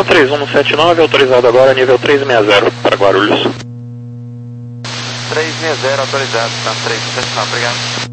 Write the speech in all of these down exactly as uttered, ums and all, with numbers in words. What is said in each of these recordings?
três um sete nove, autorizado agora, nível trezentos e sessenta para Guarulhos. trezentos e sessenta, autorizado, tá, trezentos e sessenta, obrigado.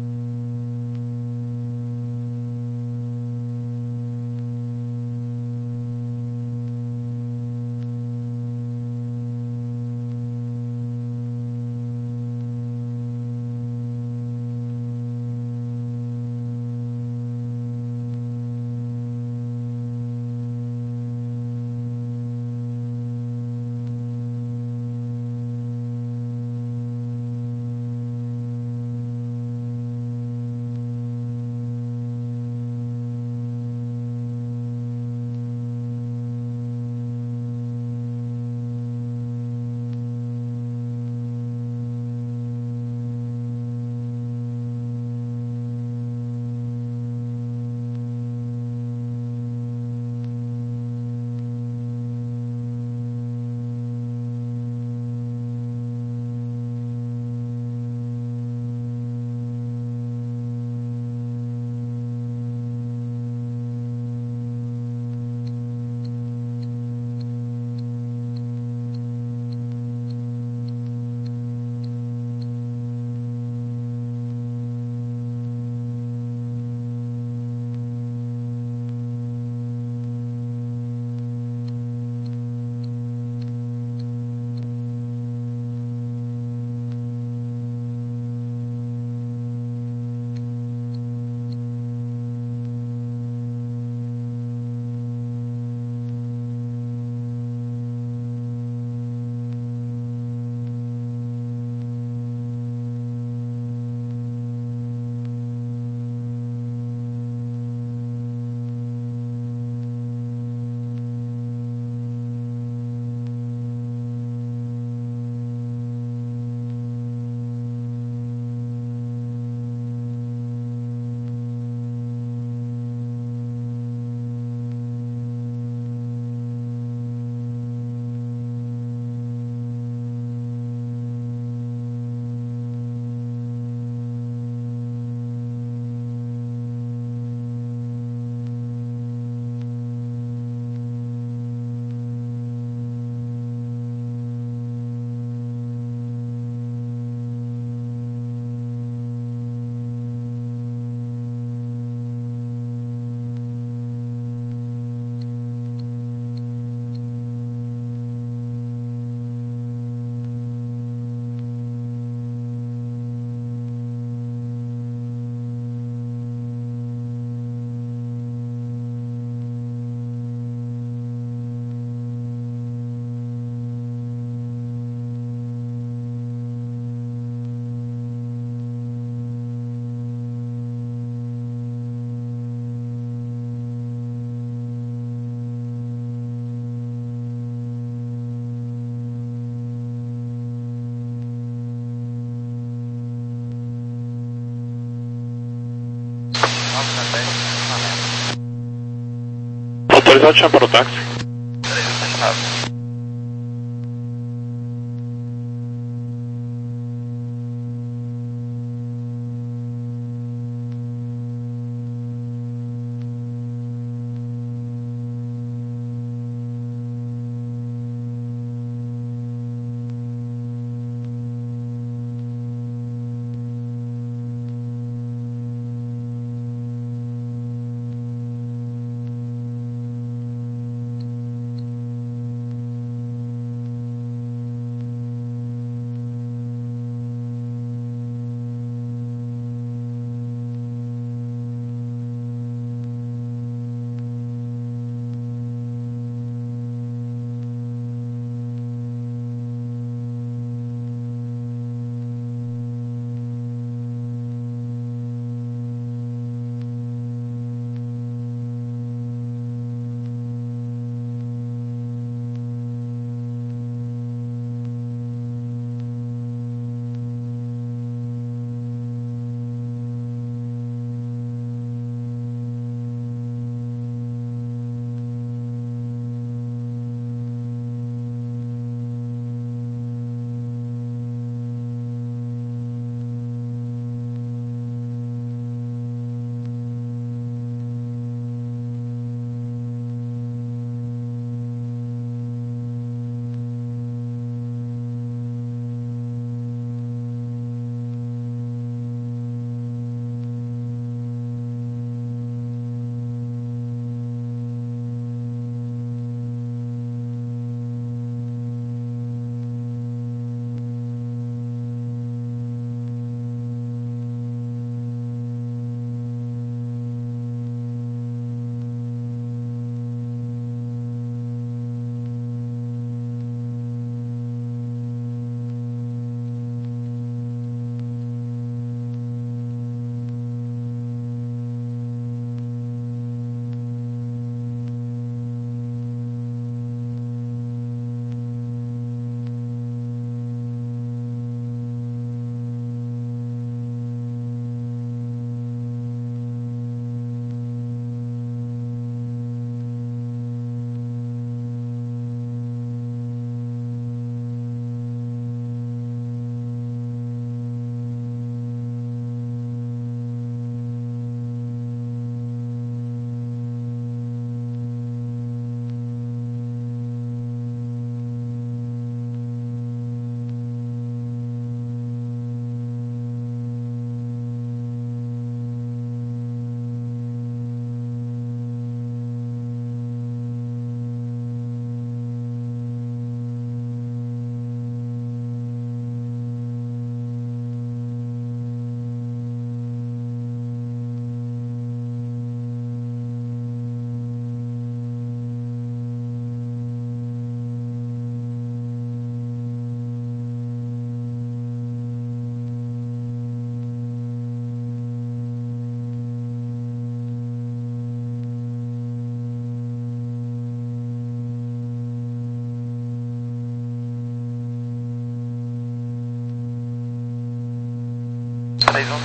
Autorizado chamar para o táxi.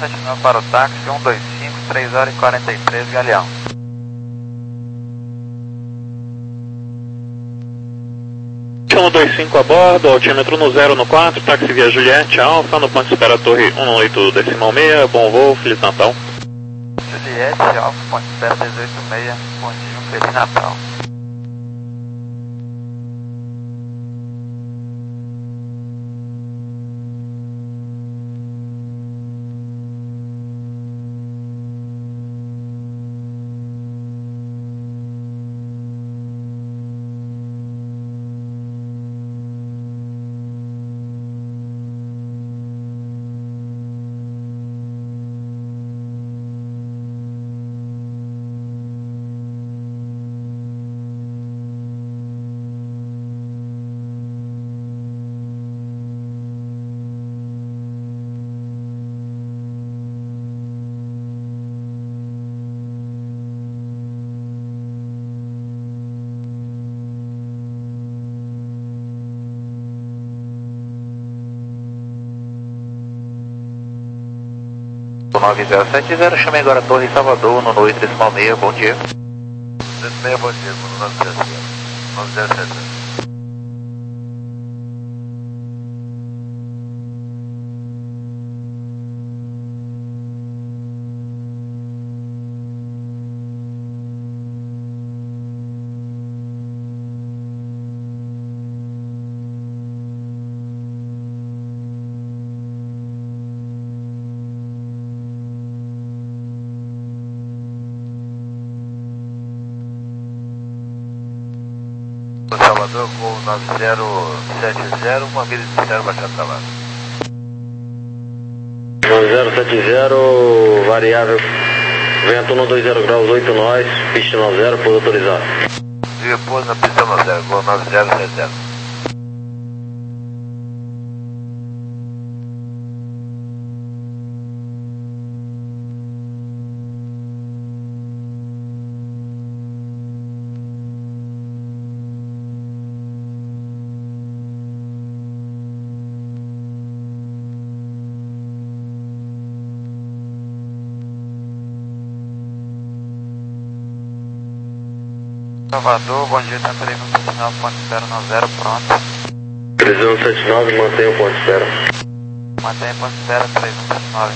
sete nove para o táxi, um dois cinco, três horas e quarenta e três, Galeão. um dois cinco a bordo, altímetro no zero no quatro, táxi via Juliette Alfa, no ponto de espera Torre um oito decimal seis, bom voo, Feliz Natal. Juliette Alfa, ponto de espera dezoito seis, bom dia, um Feliz Natal. nove zero sete zero, chame agora a Torre Salvador, no oito decimal seis, bom dia. dezoito seis, bom dia, nove zero sete zero. nove zero sete zero. Salvador com nove zero sete zero, uma milha de zero baixando trabalho. nove zero sete zero, variável, vento um dois zero graus, oito nós, pista nove zero, pouso autorizado. Diga pouso na pista nove zero, com nove zero sete zero. Salvador, bom dia, tá três um sete nove, ponto de espera nove zero, pronto. três um sete nove, mantenha o ponto de espera. Mantenha o ponto de espera, três um sete nove.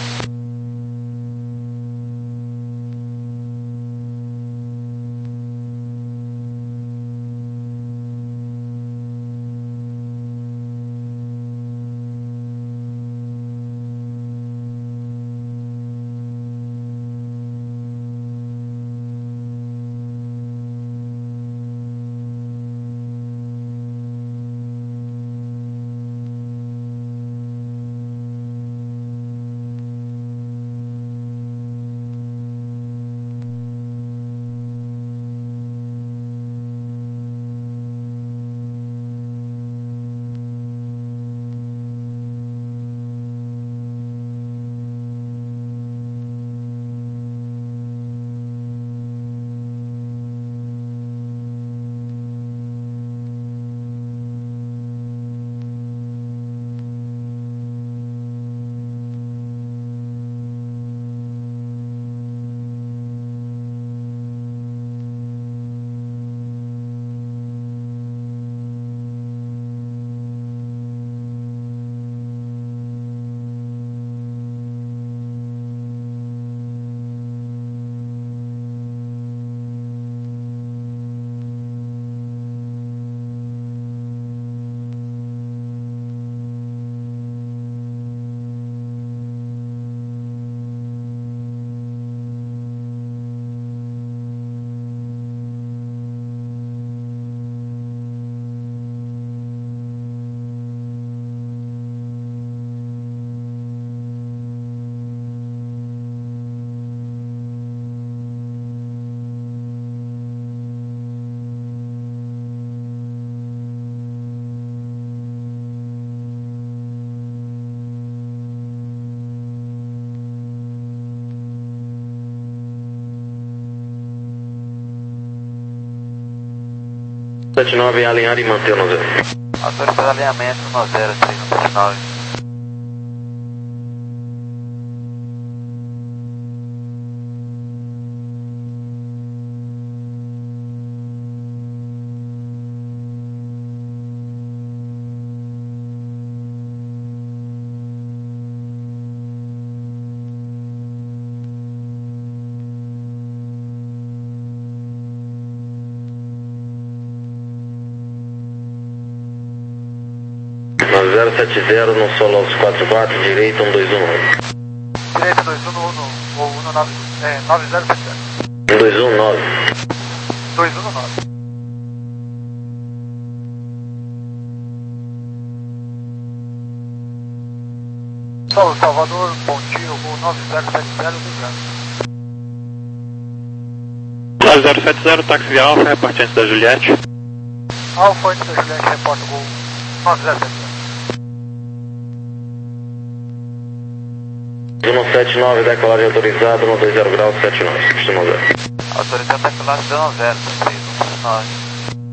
sete nove, alinhar e manter o nove zero. Autorizado alinhamento nove zero três um sete nove. zero sete zero no solo Alves quatro quatro, direita um dois um nove. Direita dois um um, ou um nove, é, nove zero sete zero. um dois um nove. dois um nove. Solo Salvador, bom dia, o nove zero sete zero, ligado. nove zero sete zero, táxi via Alfa, reporte antes da Juliette. Alfa antes da Juliette, reporta o nove zero sete zero. um sete nove, decolagem autorizada, no dois zero graus, sete nove, pista no zero. Autorizado decolagem dando zero, três um nove.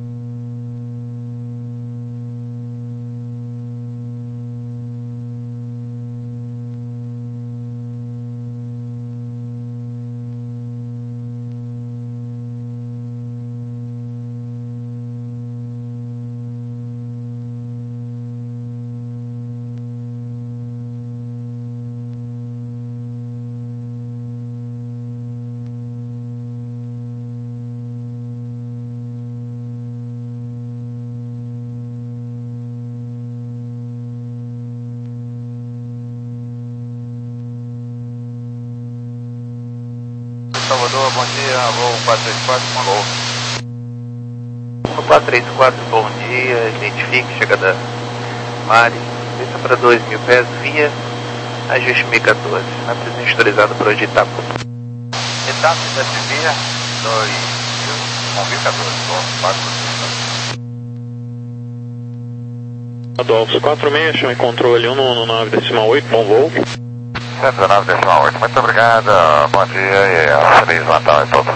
Salvador, bom dia, voo quatro três quatro, com gol. quatro três quatro, bom dia, identifique, chegada Mari, pista para dois mil pés, via ajuste mil e quatorze, na presença autorizada por hoje Itapu. Itapu, desce via dois mil, com mil e quatorze, bom, quatro Adolfo quatro seis, chama em controle um no nove decimal oito, bom voo. cento e dezenove decimal oito, muito obrigado, bom dia e feliz Natal a todos.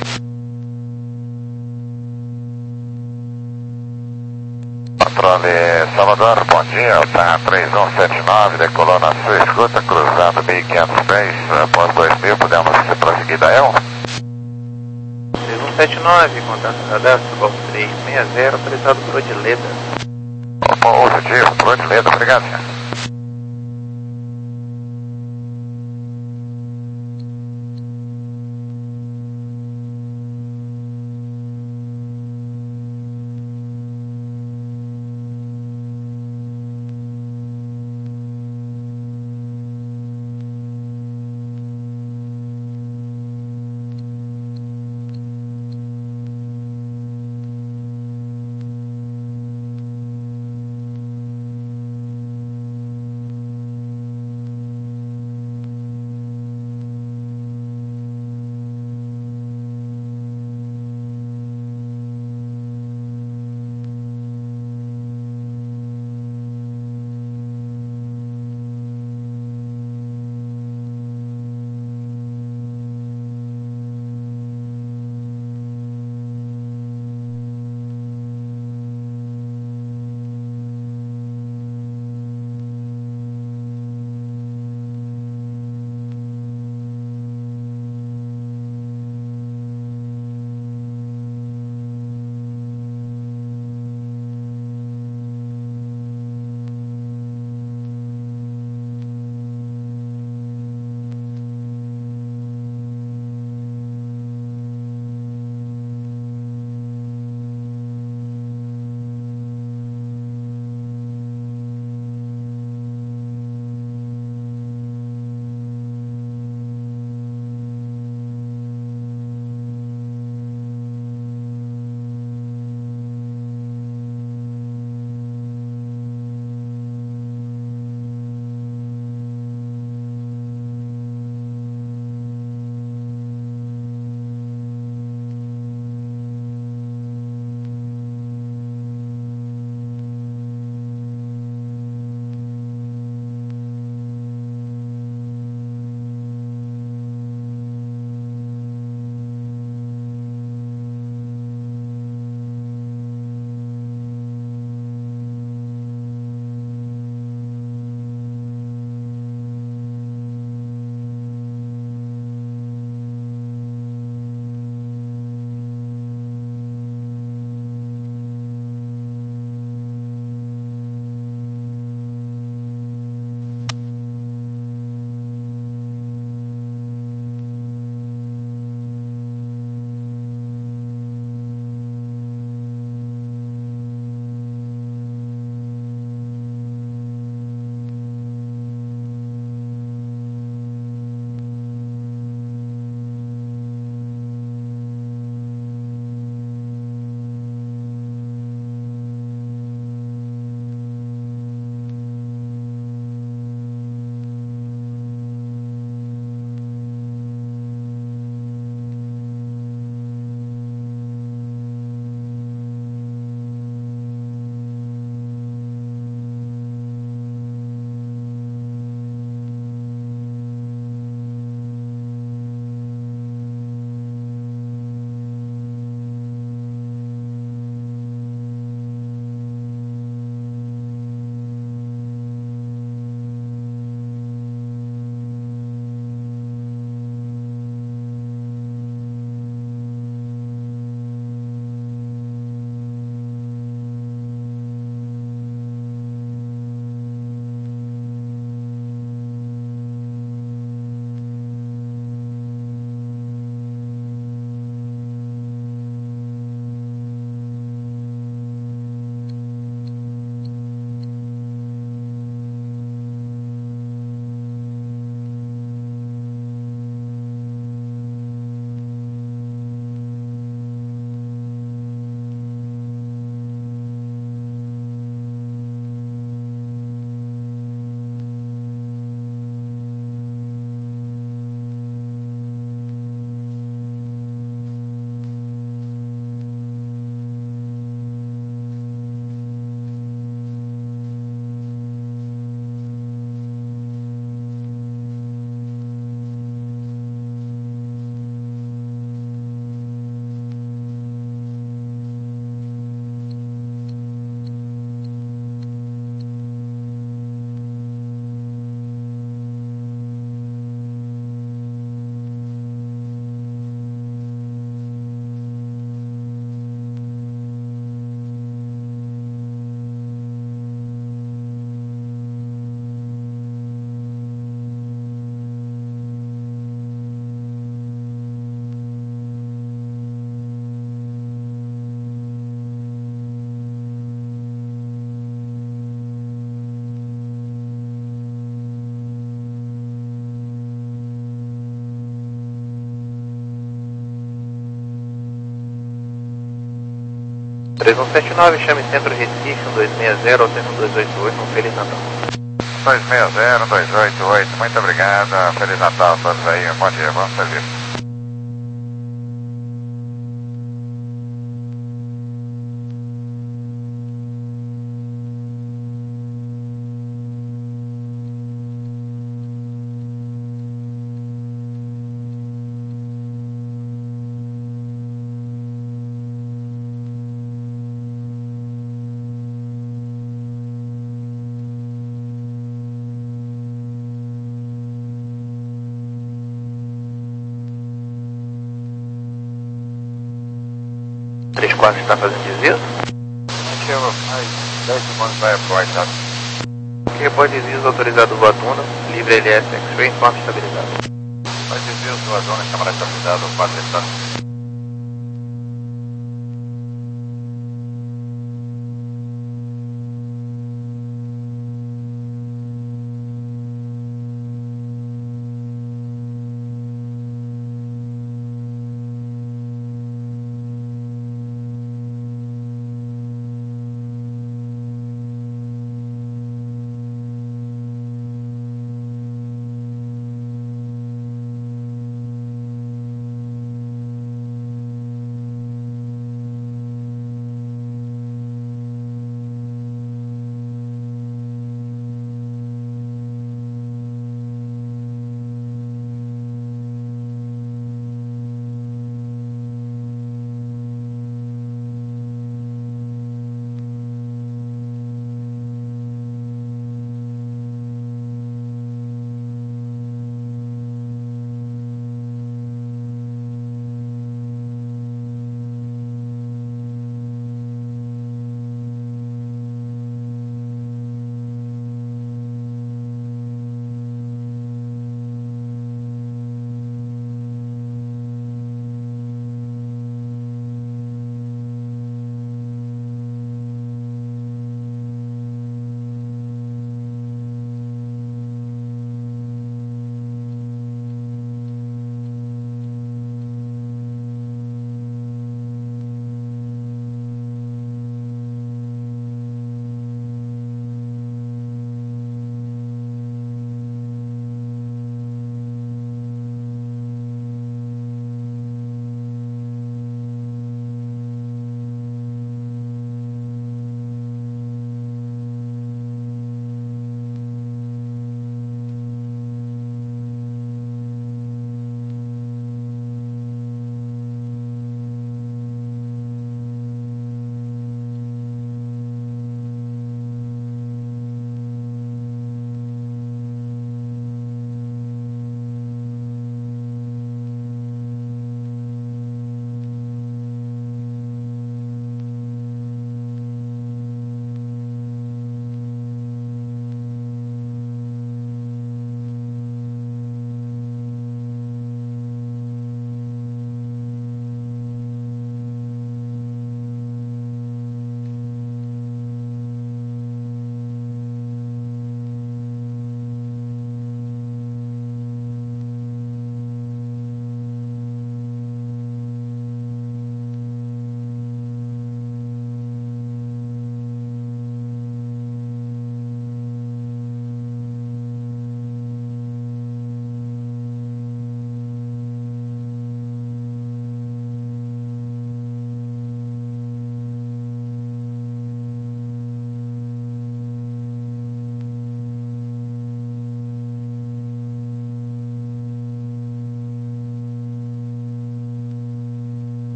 Controle Salvador, bom dia, tá três um sete nove, decolou na sua escuta, cruzando mil e quinhentos pés, após dois mil, podemos prosseguir da El? três um sete nove, contato cadastro, Golf três seis zero, autorizado por Odileda. Positivo, por Odileda, obrigado, senhor. três um sete nove, chame Centro Recife, um dois seis zero, alternando dois oito oito, um Feliz Natal. dois seis zero, dois oito oito, muito obrigado, Feliz Natal a todos aí, bom dia, bom serviço. três quatro está fazendo desvio? Aqui eu mais dez segundos vai pro WhatsApp. Que repórter desvios autorizado do Voatuna, livre L S X-Ray, informe estabilizado. Mais desvios do Azona, câmara estabilizada, quatro está.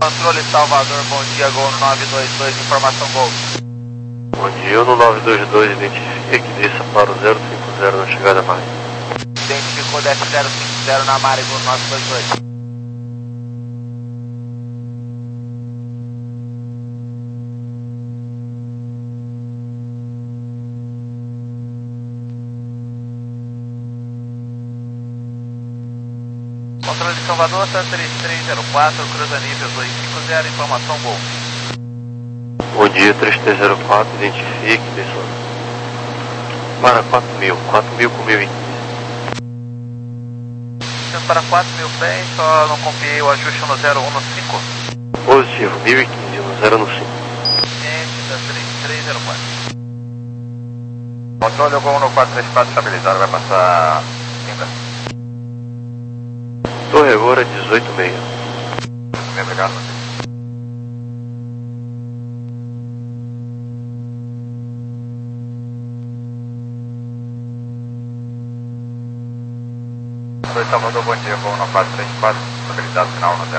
Controle Salvador, bom dia, Gol nove dois dois, informação Gol. Bom dia, no nove dois dois, identifique que desça para o zero cinco zero na chegada Mari. Identificou desce zero cinco zero na Mari, Gol nove dois dois. Controle de Salvador, três três zero quatro, cruza nível dois cinco zero, informação Gol. Bom dia, três três zero quatro, identifique, desça para quatro mil, quatro mil com mil e quinze. Descendo para quatro mil pés, só não confiei o ajuste no zero um no cinco. Positivo, mil e quinze no zero no cinco. Ciente da três três zero quatro. Controle Gol no quatro três quatro estabilizado, vai passar Kimbra. Torre agora dezoito e meia. Bem, obrigado. Oi, Salvador, bom dia, Gol no quatro três quatro, estabilizado, final no zero.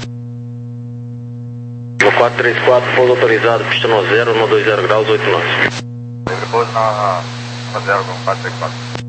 No quatro três quatro, pouso autorizado, pista no zero, no dois zero graus, oito nós. Livre pouso no, no zero, Gol quatro três quatro.